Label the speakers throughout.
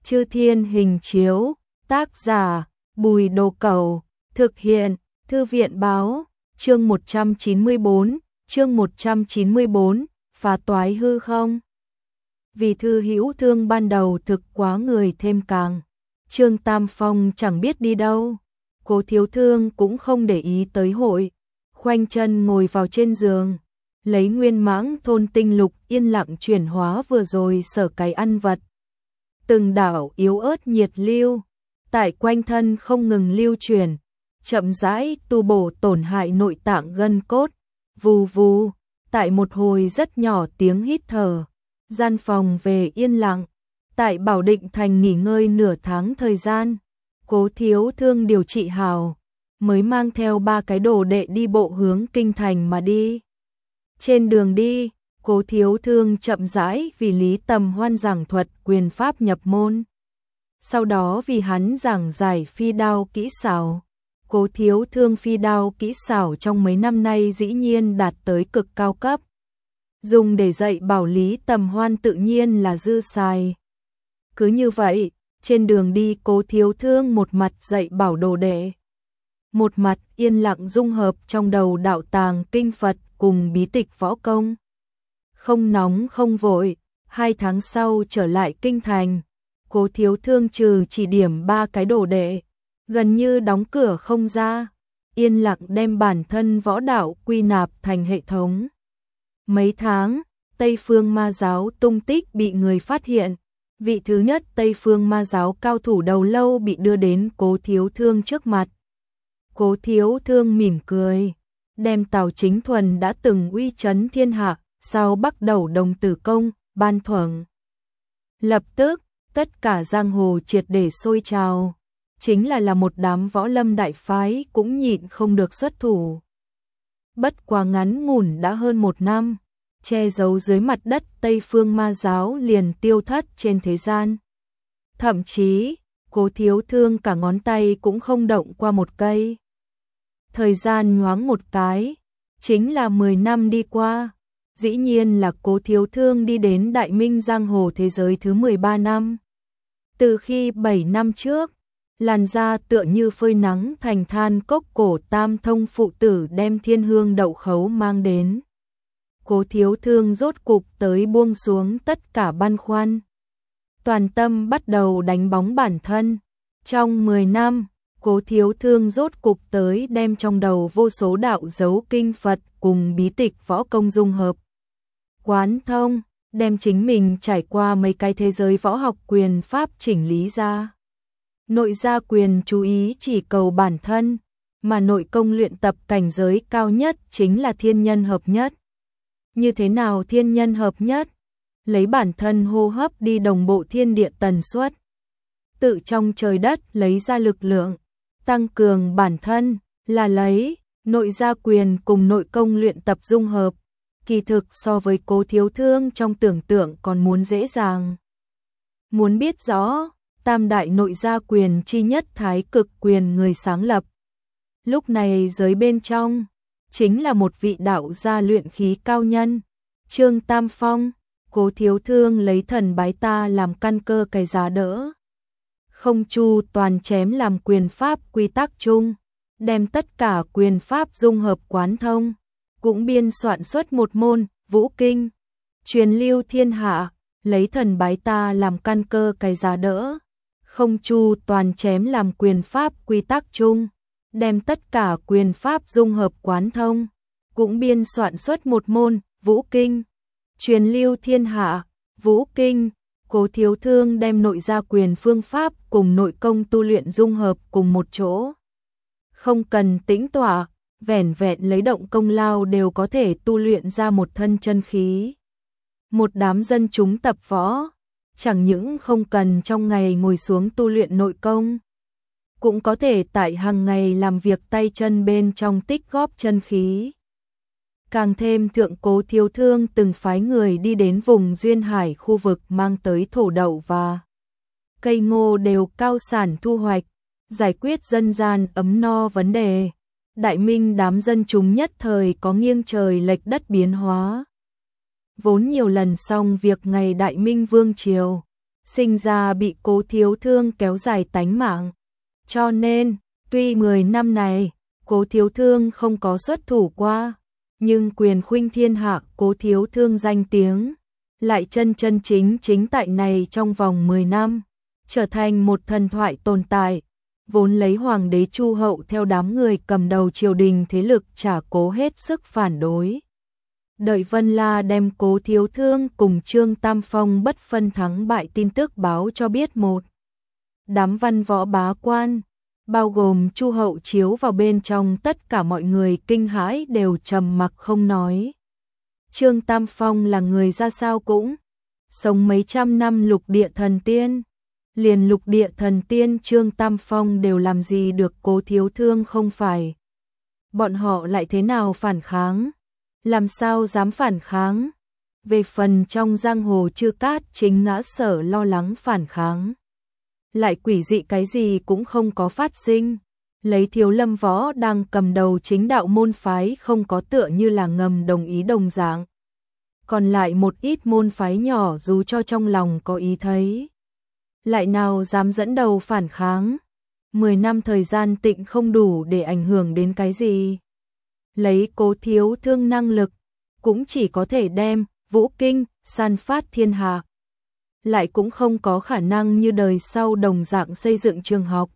Speaker 1: Chư Thiên Hình Chiếu, tác giả, Bùi Đồ Cẩu, thực hiện, Thư viện báo, chương 194, phá toái hư không. Vì Thư Hữu Thương ban đầu thực quá người thêm càng, Trương Tam Phong chẳng biết đi đâu, Cố Thiếu Thương cũng không để ý tới hội, khoanh chân ngồi vào trên giường, lấy nguyên mãng thôn tinh lục yên lặng chuyển hóa vừa rồi sở cái ăn vật. Từng đạo yếu ớt nhiệt lưu, tại quanh thân không ngừng lưu chuyển, chậm rãi tu bổ tổn hại nội tạng gân cốt, vù vù, tại một hồi rất nhỏ tiếng hít thở, gian phòng về yên lặng, tại Bảo Định Thành nghỉ ngơi nửa tháng thời gian, Cố Thiếu Thương điều trị hào, mới mang theo 3 cái đồ đệ đi bộ hướng kinh thành mà đi. Trên đường đi, Cố Thiếu Thương chậm rãi vì Lý Tầm Hoan giảng thuật quyền pháp nhập môn. Sau đó vì hắn giảng giải phi đao kỹ xảo. Cố Thiếu Thương phi đao kỹ xảo trong mấy năm nay dĩ nhiên đạt tới cực cao cấp. Dùng để dạy bảo Lý Tầm Hoan tự nhiên là dư xài. Cứ như vậy, trên đường đi Cố Thiếu Thương một mặt dạy bảo đồ đệ, một mặt yên lặng dung hợp trong đầu đạo tàng kinh Phật cùng bí tịch võ công. Không nóng không vội, 2 tháng sau trở lại kinh thành, Cố Thiếu Thương trừ chỉ điểm 3 cái đồ đệ, gần như đóng cửa không ra, yên lặng đem bản thân võ đạo quy nạp thành hệ thống. Mấy tháng, Tây Phương Ma giáo tung tích bị người phát hiện, vị thứ nhất Tây Phương Ma giáo cao thủ đầu lâu bị đưa đến Cố Thiếu Thương trước mặt. Cố Thiếu Thương mỉm cười, đem Tào Chính Thuần đã từng uy chấn thiên hạ, sau Bắc Đầu Đồng Tử Công, ban thưởng. Lập tức, tất cả giang hồ triệt để sôi trào, chính là một đám võ lâm đại phái cũng nhịn không được xuất thủ. Bất quá ngắn ngủn đã hơn 1 năm, che giấu dưới mặt đất Tây Phương Ma giáo liền tiêu thất trên thế gian. Thậm chí, Cố Thiếu Thương cả ngón tay cũng không động qua một cây. Thời gian nhoáng một cái, chính là 10 năm đi qua, dĩ nhiên là Cố Thiếu Thương đi đến Đại Minh giang hồ thế giới thứ 13 năm. Từ khi 7 năm trước, làn da tựa như phơi nắng thành than cốc cổ Tam Thông phụ tử đem thiên hương đậu khấu mang đến. Cố Thiếu Thương rốt cục tới buông xuống tất cả băn khoăn. Toàn tâm bắt đầu đánh bóng bản thân. Trong 10 năm, Cố Thiếu Thương rốt cục tới đem trong đầu vô số đạo dấu kinh Phật cùng bí tịch võ công dung hợp. Quán thông, đem chính mình trải qua mấy cái thế giới võ học quyền pháp chỉnh lý ra. Nội gia quyền chú ý chỉ cầu bản thân, mà nội công luyện tập cảnh giới cao nhất chính là thiên nhân hợp nhất. Như thế nào thiên nhân hợp nhất? Lấy bản thân hô hấp đi đồng bộ thiên địa tần suất. Tự trong trời đất lấy ra lực lượng, tăng cường bản thân, là lấy nội gia quyền cùng nội công luyện tập dung hợp. Kỳ thực so với Cố Thiếu Thương trong tưởng tượng còn muốn dễ dàng. Muốn biết rõ, tam đại nội gia quyền chi nhất Thái Cực quyền người sáng lập. Lúc này giới bên trong, chính là một vị đạo gia luyện khí cao nhân, Trương Tam Phong. Cố Thiếu Thương lấy thần bái ta làm căn cơ cái giá đỡ. Không chu toàn chém làm quyền pháp quy tắc chung, đem tất cả quyền pháp dung hợp quán thông, cũng biên soạn xuất một môn, Vũ Kinh, truyền lưu thiên hạ, lấy thần bái ta làm căn cơ cái giá đỡ. Không chu toàn chém làm quyền pháp quy tắc chung, đem tất cả quyền pháp dung hợp quán thông, cũng biên soạn xuất một môn, Vũ Kinh, truyền lưu thiên hạ, Vũ Kinh. Cố Thiếu Thương đem nội gia quyền phương pháp cùng nội công tu luyện dung hợp cùng một chỗ. Không cần tĩnh tọa, vẻn vẹn lấy động công lao đều có thể tu luyện ra một thân chân khí. Một đám dân chúng tập võ, chẳng những không cần trong ngày ngồi xuống tu luyện nội công, cũng có thể tại hàng ngày làm việc tay chân bên trong tích góp chân khí. Càng thêm thượng Cố Thiếu Thương từng phái người đi đến vùng duyên hải khu vực mang tới thổ đậu và cây ngô đều cao sản thu hoạch, giải quyết dân gian ấm no vấn đề. Đại Minh đám dân chúng nhất thời có nghiêng trời lệch đất biến hóa. Vốn nhiều lần xong việc ngày Đại Minh Vương Triều, sinh ra bị Cố Thiếu Thương kéo dài tánh mạng. Cho nên, tuy 10 năm này, Cố Thiếu Thương không có xuất thủ qua, nhưng quyền khuynh thiên hạ Cố Thiếu Thương danh tiếng, lại chân chân chính chính tại này trong vòng 10 năm, trở thành một thần thoại tồn tại, vốn lấy Hoàng đế Chu Hậu theo đám người cầm đầu triều đình thế lực trả cố hết sức phản đối. Đợi Vân La đem Cố Thiếu Thương cùng Trương Tam Phong bất phân thắng bại tin tức báo cho biết một. Đám văn võ bá quan, bao gồm Chu Hậu chiếu vào bên trong, tất cả mọi người kinh hãi đều trầm mặc không nói. Trương Tam Phong là người ra sao cũng sống mấy trăm năm lục địa thần tiên, liền lục địa thần tiên Trương Tam Phong đều làm gì được Cố Thiếu Thương không phải. Bọn họ lại thế nào phản kháng? Làm sao dám phản kháng? Về phần trong giang hồ Chư Cát chính ngã sở lo lắng phản kháng, lại quỷ dị cái gì cũng không có phát sinh. Lấy Thiếu Lâm Võ đang cầm đầu chính đạo môn phái không có tựa như là ngầm đồng ý đồng dạng. Còn lại một ít môn phái nhỏ dù cho trong lòng có ý thấy, lại nào dám dẫn đầu phản kháng. 10 năm thời gian tịnh không đủ để ảnh hưởng đến cái gì. Lấy Cố Thiếu Thương năng lực, cũng chỉ có thể đem vũ kinh san phát thiên hạ, lại cũng không có khả năng như đời sau đồng dạng xây dựng trường học.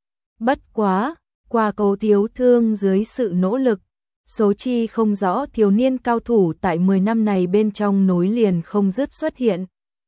Speaker 1: Bất quá, qua Cố Thiếu Thương dưới sự nỗ lực, số chi không rõ thiếu niên cao thủ tại 10 năm này bên trong nối liền không dứt xuất hiện.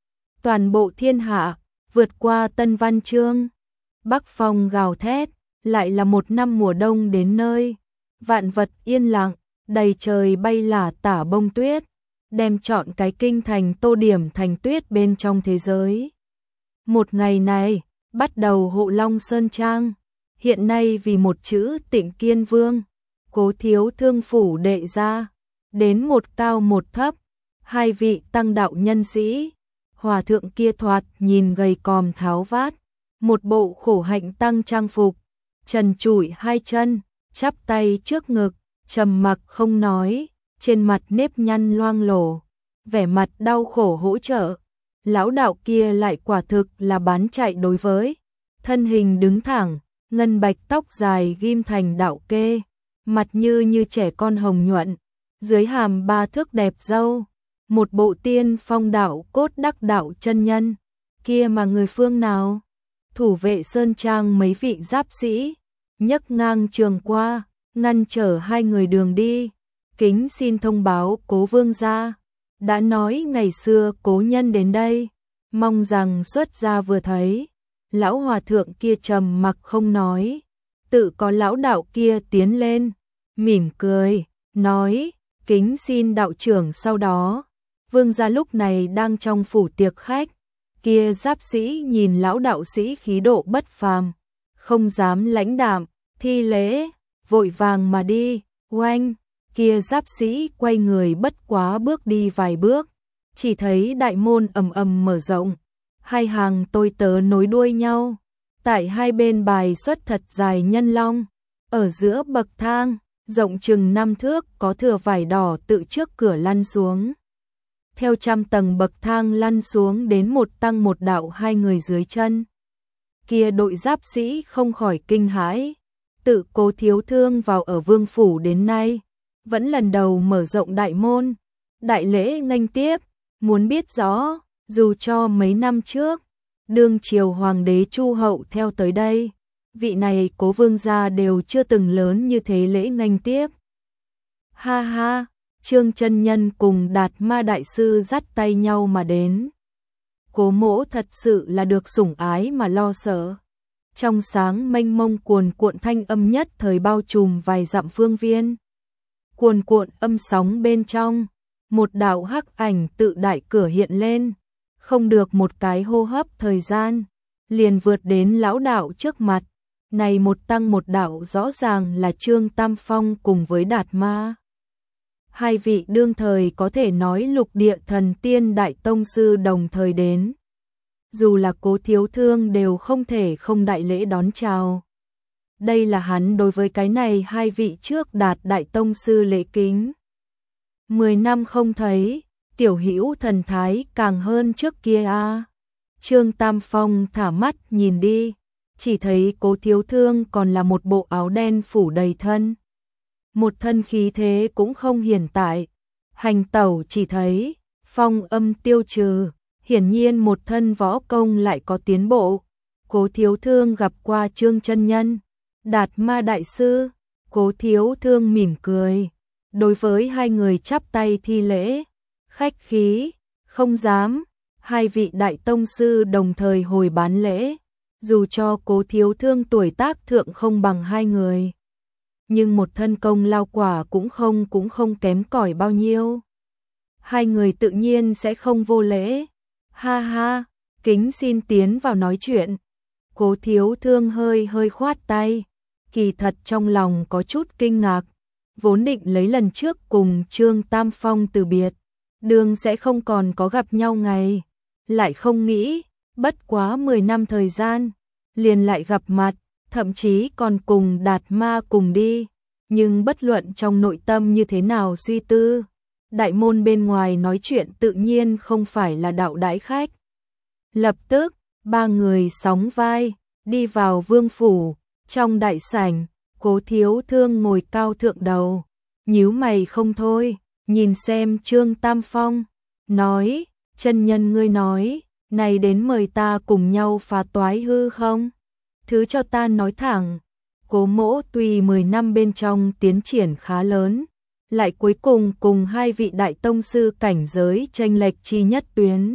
Speaker 1: Toàn bộ thiên hạ, vượt qua Tân Văn Chương, Bắc Phong gào thét, lại là một năm mùa đông đến nơi. Vạn vật yên lặng, đầy trời bay lả tả bông tuyết, đem trọn cái kinh thành tô điểm thành tuyết bên trong thế giới. Một ngày này, bắt đầu Hộ Long Sơn Trang, hiện nay vì một chữ Tịnh Kiên Vương, Cố Thiếu Thương phủ đệ ra, đến một cao một thấp, hai vị tăng đạo nhân sĩ, hòa thượng kia thoạt nhìn gầy còm tháo vát, một bộ khổ hạnh tăng trang phục, trần trụi hai chân, chắp tay trước ngực, trầm mặc không nói, trên mặt nếp nhăn loang lổ, vẻ mặt đau khổ hỗ trợ. Lão đạo kia lại quả thực là bán chạy đối với, thân hình đứng thẳng, ngân bạch tóc dài ghim thành đạo kê, mặt như trẻ con hồng nhuận, dưới hàm 3 thước đẹp râu, một bộ tiên phong đạo cốt đắc đạo chân nhân. Kia mà người phương nào? Thủ vệ sơn trang mấy vị giáp sĩ, nhấc ngang trường qua, ngăn trở hai người đường đi. Kính xin thông báo Cố Vương gia, đã nói ngày xưa cố nhân đến đây, mong rằng xuất gia vừa thấy. Lão hòa thượng kia trầm mặc không nói, tự có lão đạo kia tiến lên, mỉm cười, nói, kính xin đạo trưởng. Sau đó, Vương gia lúc này đang trong phủ tiệc khách, kia giáp sĩ nhìn lão đạo sĩ khí độ bất phàm, không dám lãnh đạm, thi lễ, vội vàng mà đi. Oanh, kia giáp sĩ quay người bất quá bước đi vài bước, chỉ thấy đại môn ầm ầm mở rộng, hai hàng tôi tớ nối đuôi nhau, tại hai bên bài xuất thật dài nhân long, ở giữa bậc thang, rộng chừng 5 thước có thửa vải đỏ tự trước cửa lăn xuống. Theo trăm tầng bậc thang lăn xuống đến một tăng một đạo hai người dưới chân. Kia đội giáp sĩ không khỏi kinh hãi, tự Cố Thiếu Thương vào ở vương phủ đến nay, vẫn lần đầu mở rộng đại môn, đại lễ nghênh tiếp. Muốn biết rõ, dù cho mấy năm trước, đương triều hoàng đế Chu Hậu theo tới đây, vị này Cố Vương gia đều chưa từng lớn như thế lễ nghênh tiếp. Ha ha, Trương chân nhân cùng Đạt Ma đại sư dắt tay nhau mà đến. Cố mỗ thật sự là được sủng ái mà lo sợ. Trong sáng mênh mông cuồn cuộn thanh âm nhất thời bao trùm vài dặm phương viên. Cuồn cuộn âm sóng bên trong, một đạo hắc ảnh tự đại cửa hiện lên, không được một cái hô hấp thời gian, liền vượt đến lão đạo trước mặt. Này một tăng một đạo rõ ràng là Trương Tam Phong cùng với Đạt Ma. Hai vị đương thời có thể nói lục địa thần tiên đại tông sư đồng thời đến. Dù là Cố Thiếu Thương đều không thể không đại lễ đón chào. Đây là hắn đối với cái này hai vị trước Đạt đại tông sư lễ kính. 10 năm không thấy, tiểu hữu thần thái càng hơn trước kia a. Trương Tam Phong thả mắt nhìn đi, chỉ thấy Cố Thiếu Thương còn là một bộ áo đen phủ đầy thân. Một thân khí thế cũng không hiển tại, hành tẩu chỉ thấy phong âm tiêu trừ, hiển nhiên một thân võ công lại có tiến bộ. Cố Thiếu Thương gặp qua Trương chân nhân, Đạt Ma đại sư. Cố Thiếu Thương mỉm cười, đối với hai người chắp tay thi lễ, khách khí, không dám. Hai vị đại tông sư đồng thời hồi bán lễ, dù cho Cố Thiếu Thương tuổi tác thượng không bằng hai người, nhưng một thân công lao quả cũng không kém cỏi bao nhiêu. Hai người tự nhiên sẽ không vô lễ. Ha ha, kính xin tiến vào nói chuyện. Cố Thiếu Thương hơi khoát tay, kỳ thật trong lòng có chút kinh ngạc, vốn định lấy lần trước cùng Trương Tam Phong từ biệt, đường sẽ không còn có gặp nhau ngày, lại không nghĩ, bất quá 10 năm thời gian, liền lại gặp mặt, thậm chí còn cùng Đạt Ma cùng đi, nhưng bất luận trong nội tâm như thế nào suy tư, đại môn bên ngoài nói chuyện tự nhiên không phải là đạo đãi khách. Lập tức, ba người sóng vai, đi vào vương phủ, trong đại sảnh, Cố Thiếu Thương ngồi cao thượng đầu, nhíu mày không thôi, nhìn xem Trương Tam Phong, nói, chân nhân ngươi nói, này đến mời ta cùng nhau phá toái hư không? Thứ cho ta nói thẳng, Cố mỗ tuy 10 năm bên trong tiến triển khá lớn, lại cuối cùng cùng hai vị đại tông sư cảnh giới chênh lệch chi nhất tuyến.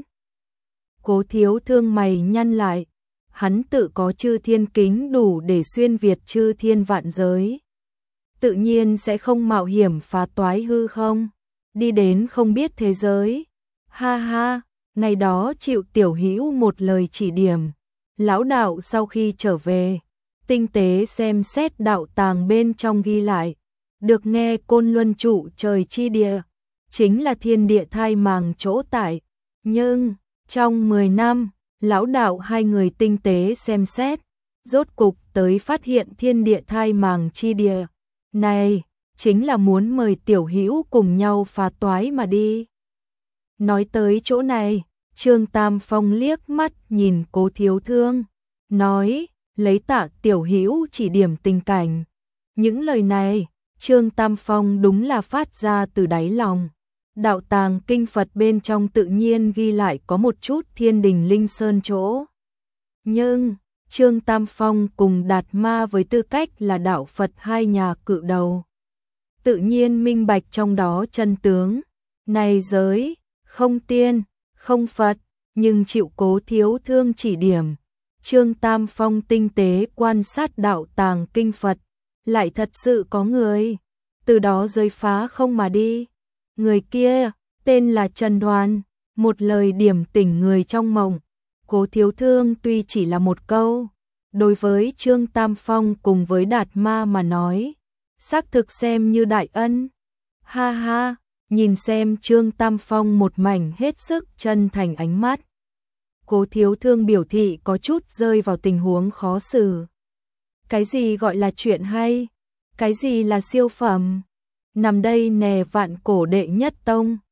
Speaker 1: Cố Thiếu Thương mày nhăn lại, hắn tự có chư thiên kính đủ để xuyên việt chư thiên vạn giới. Tự nhiên sẽ không mạo hiểm phá toái hư không, đi đến không biết thế giới. Ha ha, ngày đó chịu tiểu hữu một lời chỉ điểm, lão đạo sau khi trở về, tinh tế xem xét đạo tàng bên trong ghi lại, được nghe Côn Luân trụ trời chi địa, chính là thiên địa thai màng chỗ tại, nhưng trong 10 năm, lão đạo hai người tinh tế xem xét, rốt cục tới phát hiện thiên địa thai màng chi địa, này chính là muốn mời tiểu hữu cùng nhau phá toái mà đi. Nói tới chỗ này, Trương Tam Phong liếc mắt nhìn Cố Thiếu Thương, nói, lấy tạ tiểu hữu chỉ điểm tình cảnh. Những lời này, Trương Tam Phong đúng là phát ra từ đáy lòng. Đạo tàng kinh Phật bên trong tự nhiên ghi lại có một chút thiên đình linh sơn chỗ. Nhưng, Trương Tam Phong cùng Đạt Ma với tư cách là đạo Phật hai nhà cự đầu, tự nhiên minh bạch trong đó chân tướng. Này giới, không tiên, không Phật, nhưng chịu Cố Thiếu Thương chỉ điểm. Trương Tam Phong tinh tế quan sát đạo tàng kinh Phật, lại thật sự có người, từ đó rơi phá không mà đi. Người kia, tên là Trần Đoan, một lời điểm tỉnh người trong mộng. Cố Thiếu Thương tuy chỉ là một câu, đối với Trương Tam Phong cùng với Đạt Ma mà nói, xác thực xem như đại ân. Ha ha, nhìn xem Trương Tam Phong một mảnh hết sức chân thành ánh mắt. Cố Thiếu Thương biểu thị có chút rơi vào tình huống khó xử. Cái gì gọi là chuyện hay? Cái gì là siêu phẩm? Nằm đây nè vạn cổ đệ nhất tông,